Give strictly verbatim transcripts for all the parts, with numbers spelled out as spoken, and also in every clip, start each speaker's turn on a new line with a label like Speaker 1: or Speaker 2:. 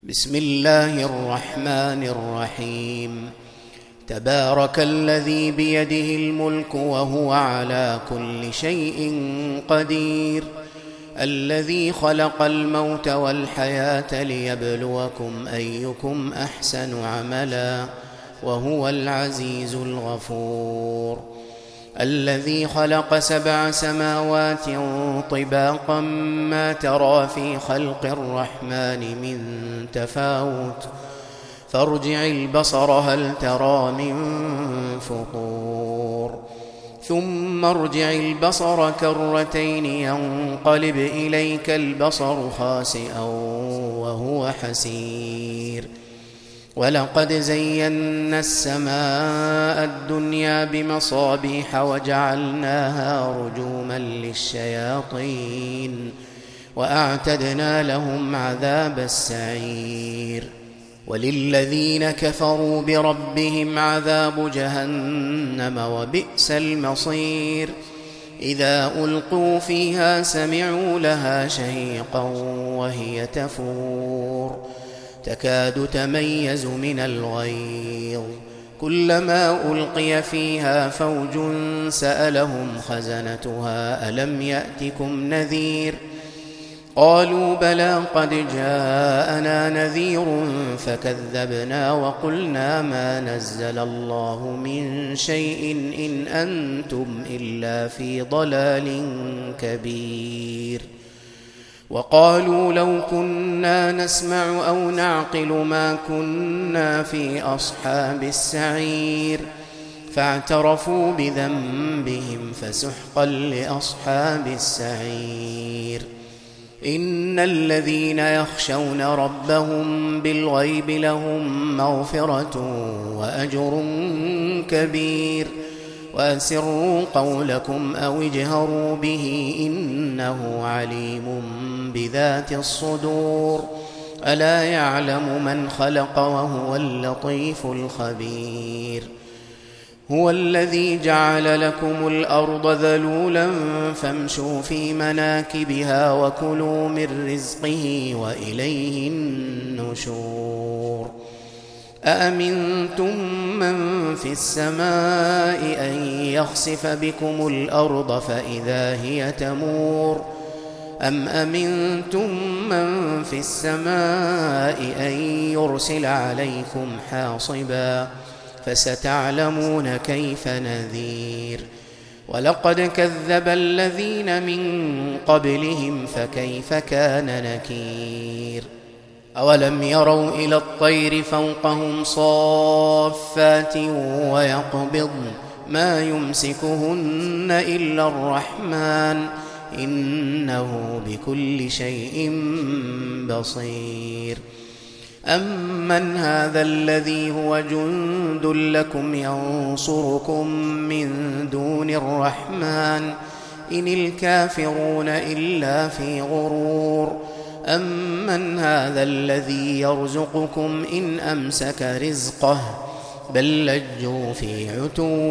Speaker 1: بسم الله الرحمن الرحيم. تبارك الذي بيده الملك وهو على كل شيء قدير، الذي خلق الموت والحياة ليبلوكم أيكم أحسن عملا وهو العزيز الغفور. الذي خلق سبع سماوات طباقا ما ترى في خلق الرحمن من تفاوت، فارجع البصر هل ترى من فطور، ثم ارجع البصر كرتين ينقلب إليك البصر خاسئا وهو حسير. ولقد زينا السماء الدنيا بمصابيح وجعلناها رجوما للشياطين وأعتدنا لهم عذاب السعير. وللذين كفروا بربهم عذاب جهنم وبئس المصير. إذا ألقوا فيها سمعوا لها شهيقا وهي تفور، تكاد تميز من الغيظ، كلما ألقي فيها فوج سألهم خزنتها ألم يأتكم نذير؟ قالوا بلى قد جاءنا نذير فكذبنا وقلنا ما نزل الله من شيء إن أنتم إلا في ضلال كبير. وقالوا لو كنا نسمع أو نعقل ما كنا في أصحاب السعير، فاعترفوا بذنبهم فسحقا لأصحاب السعير. إن الذين يخشون ربهم بالغيب لهم مغفرة وأجر كبير. وأسروا قولكم أو اجهروا به إنه عليم بذات الصدور. ألا يعلم من خلق وهو اللطيف الخبير. هو الذي جعل لكم الأرض ذلولا فامشوا في مناكبها وكلوا من رزقه وإليه النشور. أأمنتم من في السماء أن يخسف بكم الأرض فإذا هي تمور، أم أمنتم من في السماء أن يرسل عليكم حاصبا، فستعلمون كيف نذير. ولقد كذب الذين من قبلهم فكيف كان نكير. أولم يروا إلى الطير فوقهم صافات ويقبضن ما يمسكهن إلا الرحمن إنه بكل شيء بصير. أمن هذا الذي هو جند لكم ينصركم من دون الرحمن إن الكافرون إلا في غرور. أمن هذا الذي يرزقكم إن أمسك رزقه بل لجوا في عتو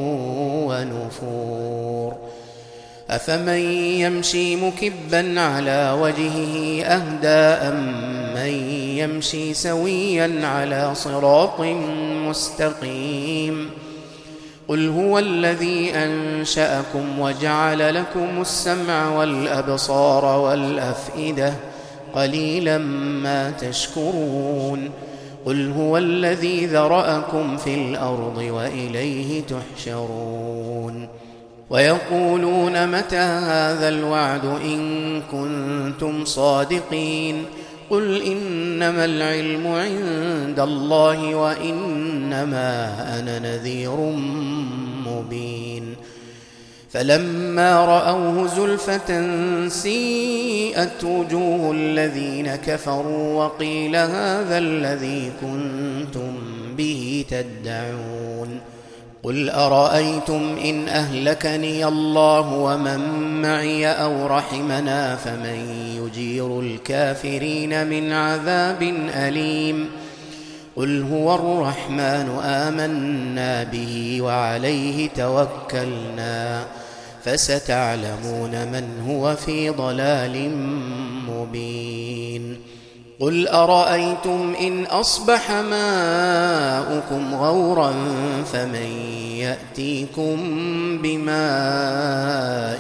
Speaker 1: ونفور. أفمن يمشي مكبا على وجهه أهدى أمن يمشي سويا على صراط مستقيم. قل هو الذي أنشأكم وجعل لكم السمع والأبصار والأفئدة قليلا ما تشكرون. قل هو الذي ذرأكم في الأرض وإليه تحشرون. ويقولون متى هذا الوعد إن كنتم صادقين؟ قل إنما العلم عند الله وإنما أنا نذير مبين. فلما رأوه زلفة سيئت وجوه الذين كفروا وقيل هذا الذي كنتم به تدعون. قل أرأيتم إن أهلكني الله ومن معي أو رحمنا فمن يجير الكافرين من عذاب أليم. قل هو الرحمن آمنا به وعليه توكلنا فستعلمون من هو في ضلال مبين. قل أرأيتم إن أصبح ماؤكم غورا فمن يأتيكم بماء